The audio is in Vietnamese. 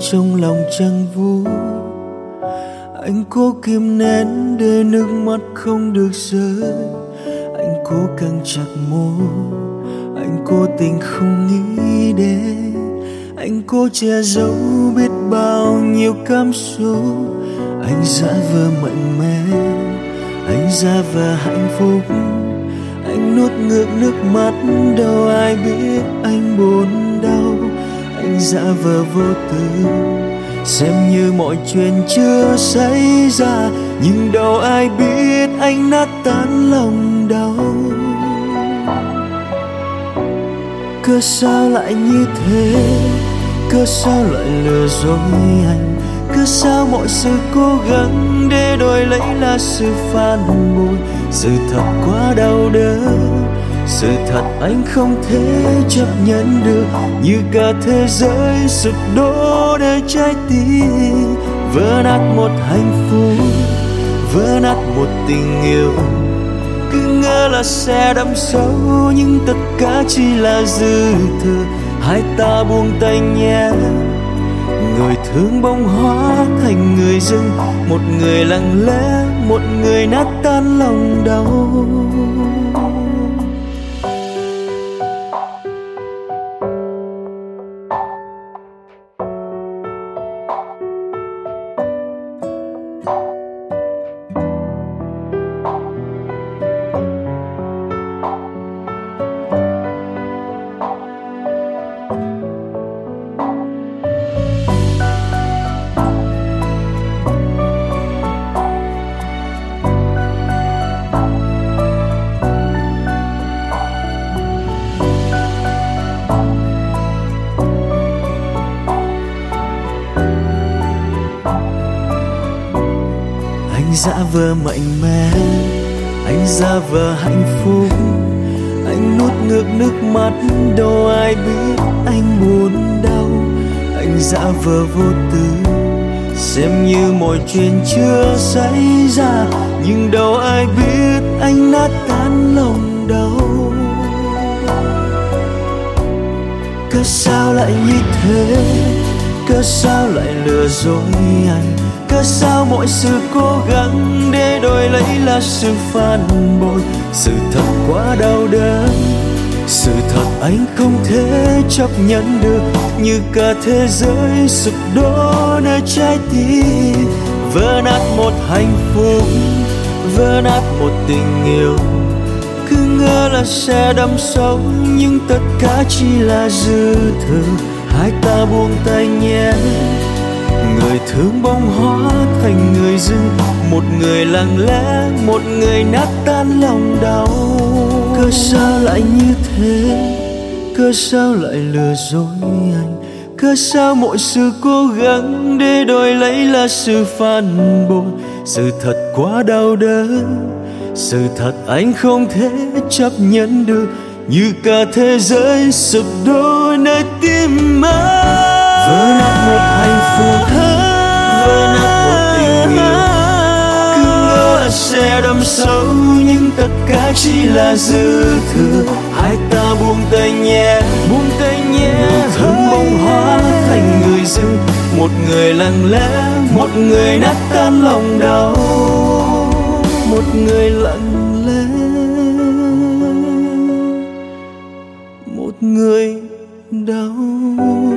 trong lòng chẳng vui. Anh cố kìm nén để nước mắt không được rơi. Anh cố căng chặt môi, anh cố tình không nghĩ đến. Anh cố che giấu biết bao nhiêu cảm xúc. Anh giả vờ mạnh mẽ, anh giả vờ hạnh phúc. Anh nuốt ngược nước mắt, đâu ai biết anh buồn đau. Anh giả vờ vô tư, xem như mọi chuyện chưa xảy ra. Nhưng đâu ai biết anh nát tan lòng đau. Cớ sao lại như thế, cớ sao lại lừa dối anh. Cớ sao mọi sự cố gắng để đổi lấy là sự phản bội. Sự thật quá đau đớn, sự thật anh không thể chấp nhận được. Như cả thế giới sụp đổ để trái tim vỡ nát một hạnh phúc, vỡ nát một tình yêu. Cứ ngỡ là sẽ đắm sâu, nhưng tất cả chỉ là dư thừa. Hai ta buông tay nhé, người thương bông hóa thành người dưng. Một người lặng lẽ, một người nát tan lòng đau. Anh giả vờ mạnh mẽ, anh giả vờ hạnh phúc. Anh nuốt ngược nước mắt, đâu ai biết anh buồn đau. Anh giả vờ vô tư, xem như mọi chuyện chưa xảy ra. Nhưng đâu ai biết anh nát tan lòng đau. Cớ sao lại như thế, cớ sao lại lừa dối anh. Cớ sao mọi sự cố gắng để đổi lấy là sự phản bội. Sự thật quá đau đớn, sự thật anh không thể chấp nhận được. Như cả thế giới sụp đổ nơi trái tim vỡ nát một hạnh phúc, vỡ nát một tình yêu. Cứ ngỡ là sẽ đắm sâu, nhưng tất cả chỉ là dư thừa. Hai ta buông tay nhé, người thương bông hóa thành người dưng. Một người lặng lẽ, một người nát tan lòng đau. Cớ sao lại như thế, cớ sao lại lừa dối anh. Cớ sao mọi sự cố gắng để đổi lấy là sự phản bội. Sự thật quá đau đớn, sự thật anh không thể chấp nhận được. Như cả thế giới sụp đổ nơi tim anh. Vỡ nát một hạnh phúc, vỡ nát một tình yêu. Cứ ngỡ là sẽ đắm sâu, nhưng tất cả chỉ là dư thừa. Hai ta buông tay nhé, buông tay nhé. Người thương bông hóa thành người dưng. Một người lặng lẽ, một người nát tan lòng đau. Một người lặng lẽ, một người đau.